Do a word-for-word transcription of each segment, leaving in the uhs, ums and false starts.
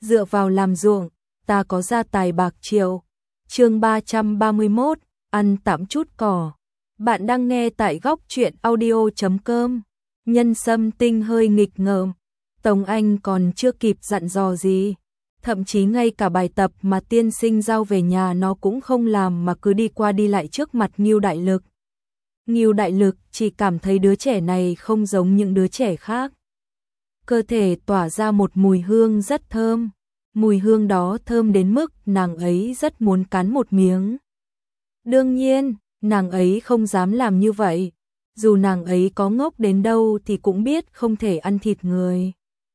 dựa vào làm ruộng, ta có gia tài bạc triệu. Chương ba trăm ba mươi mốt, ăn tạm chút cỏ. Bạn đang nghe tại góc truyện audio chấm com. Nhân Sâm Tinh hơi nghịch ngợm, Tống Anh còn chưa kịp dặn dò gì, thậm chí ngay cả bài tập mà tiên sinh giao về nhà nó cũng không làm mà cứ đi qua đi lại trước mặt Ngưu Đại Lực. Ngưu Đại Lực chỉ cảm thấy đứa trẻ này không giống những đứa trẻ khác. Cơ thể tỏa ra một mùi hương rất thơm, mùi hương đó thơm đến mức nàng ấy rất muốn cắn một miếng. Đương nhiên, nàng ấy không dám làm như vậy, dù nàng ấy có ngốc đến đâu thì cũng biết không thể ăn thịt người.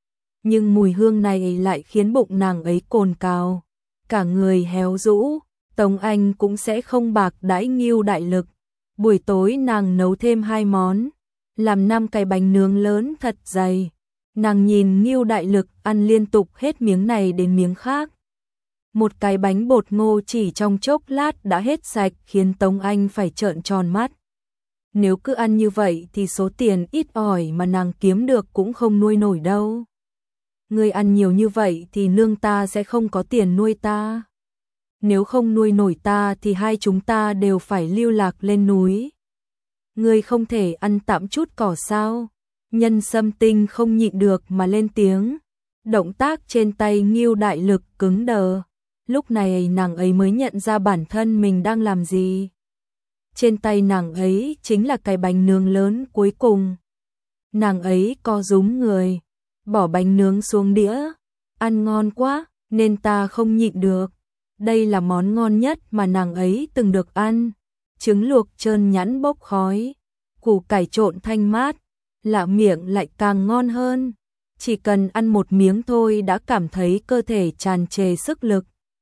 Nhưng mùi hương này lại khiến bụng nàng ấy cồn cào, cả người héo rũ. Tống Anh cũng sẽ không bạc đãi Ngưu Đại Lực. Buổi tối nàng nấu thêm hai món, làm năm cái bánh nướng lớn thật dày. Nàng nhìn Ngưu Đại Lực ăn liên tục hết miếng này đến miếng khác. Một cái bánh bột ngô chỉ trong chốc lát đã hết sạch khiến Tống Anh phải trợn tròn mắt. Nếu cứ ăn như vậy thì số tiền ít ỏi mà nàng kiếm được cũng không nuôi nổi đâu. Ngươi ăn nhiều như vậy thì nương ta sẽ không có tiền nuôi ta. Nếu không nuôi nổi ta thì hai chúng ta đều phải lưu lạc lên núi. Ngươi không thể ăn tạm chút cỏ sao? Nhân Sâm Tinh không nhịn được mà lên tiếng. Động tác trên tay Ngưu Đại Lực cứng đờ. Lúc này nàng ấy mới nhận ra bản thân mình đang làm gì. Trên tay nàng ấy chính là cái bánh nướng lớn cuối cùng. Nàng ấy co rúm người, bỏ bánh nướng xuống đĩa. Ăn ngon quá, nên ta không nhịn được. Đây là món ngon nhất mà nàng ấy từng được ăn. Trứng luộc trơn nhẵn bốc khói, củ cải trộn thanh mát, lạ miệng lại càng ngon hơn. Chỉ cần ăn một miếng thôi đã cảm thấy cơ thể tràn trề sức lực.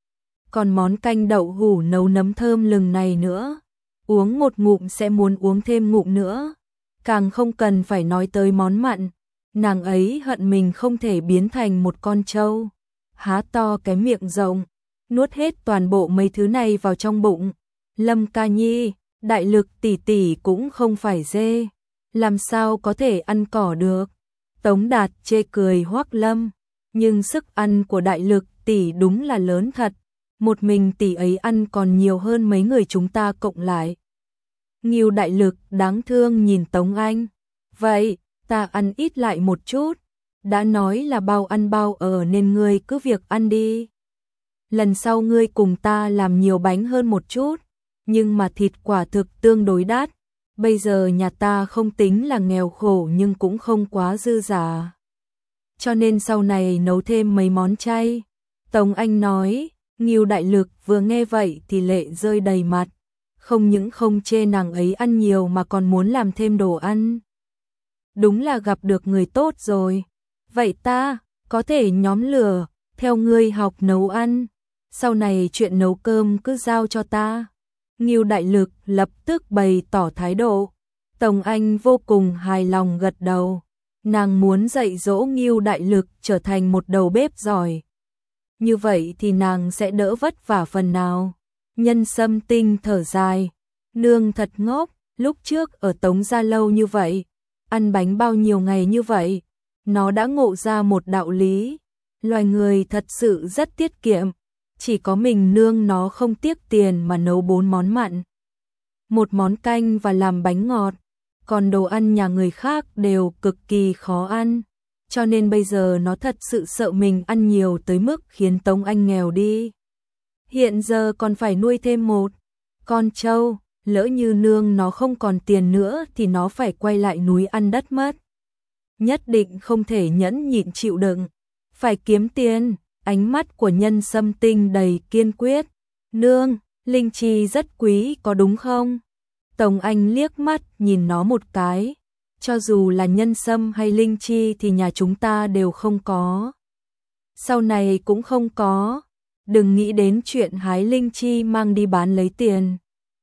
Còn món canh đậu hủ nấu nấm thơm lừng này nữa, uống một ngụm sẽ muốn uống thêm ngụm nữa. Càng không cần phải nói tới món mặn. Nàng ấy hận mình không thể biến thành một con trâu, há to cái miệng rộng, nuốt hết toàn bộ mấy thứ này vào trong bụng. Lâm ca nhi, Đại Lực tỷ tỷ cũng không phải dê, làm sao có thể ăn cỏ được. Tống Đạt chê cười Hoắc Lâm, nhưng sức ăn của Đại Lực tỷ đúng là lớn thật, một mình tỷ ấy ăn còn nhiều hơn mấy người chúng ta cộng lại. Ngưu Đại Lực đáng thương nhìn Tống Anh, vậy ta ăn ít lại một chút, đã nói là bao ăn bao ở nên ngươi cứ việc ăn đi. Lần sau ngươi cùng ta làm nhiều bánh hơn một chút, nhưng mà thịt quả thực tương đối đắt. Bây giờ nhà ta không tính là nghèo khổ nhưng cũng không quá dư giả. Cho nên sau này nấu thêm mấy món chay. Tống Anh nói. Ngưu Đại Lực vừa nghe vậy thì lệ rơi đầy mặt. Không những không chê nàng ấy ăn nhiều mà còn muốn làm thêm đồ ăn. Đúng là gặp được người tốt rồi. Vậy ta có thể nhóm lửa theo ngươi học nấu ăn. Sau này chuyện nấu cơm cứ giao cho ta. Ngưu Đại Lực lập tức bày tỏ thái độ. Tống Anh vô cùng hài lòng gật đầu. Nàng muốn dạy dỗ Ngưu Đại Lực trở thành một đầu bếp giỏi. Như vậy thì nàng sẽ đỡ vất vả phần nào. Nhân Sâm Tinh thở dài. Nương thật ngốc, lúc trước ở Tống gia lâu như vậy, ăn bánh bao nhiêu ngày như vậy, nó đã ngộ ra một đạo lý. Loài người thật sự rất tiết kiệm. Chỉ có mình nương nó không tiếc tiền mà nấu bốn món mặn, một món canh và làm bánh ngọt. Còn đồ ăn nhà người khác đều cực kỳ khó ăn. Cho nên bây giờ nó thật sự sợ mình ăn nhiều tới mức khiến Tống Anh nghèo đi. Hiện giờ còn phải nuôi thêm một con trâu, lỡ như nương nó không còn tiền nữa thì nó phải quay lại núi ăn đất mất. Nhất định không thể nhẫn nhịn chịu đựng, phải kiếm tiền. Ánh mắt của Nhân Sâm Tinh đầy kiên quyết. Nương, linh chi rất quý có đúng không? Tống Anh liếc mắt nhìn nó một cái. Cho dù là nhân sâm hay linh chi thì nhà chúng ta đều không có. Sau này cũng không có. Đừng nghĩ đến chuyện hái linh chi mang đi bán lấy tiền.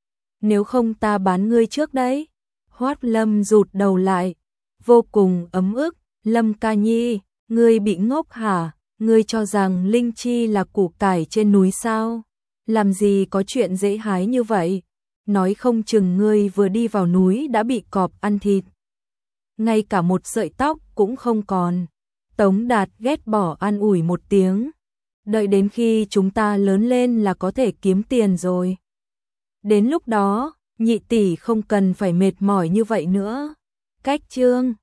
Nếu không ta bán ngươi trước đấy. Hoắc Lâm rụt đầu lại, vô cùng ấm ức. Lâm ca nhi, ngươi bị ngốc hả? Ngươi cho rằng linh chi là củ cải trên núi sao? Làm gì có chuyện dễ hái như vậy? Nói không chừng ngươi vừa đi vào núi đã bị cọp ăn thịt. Ngay cả một sợi tóc cũng không còn. Tống Đạt ghét bỏ an ủi một tiếng. Đợi đến khi chúng ta lớn lên là có thể kiếm tiền rồi. Đến lúc đó, nhị tỷ không cần phải mệt mỏi như vậy nữa. Cách chương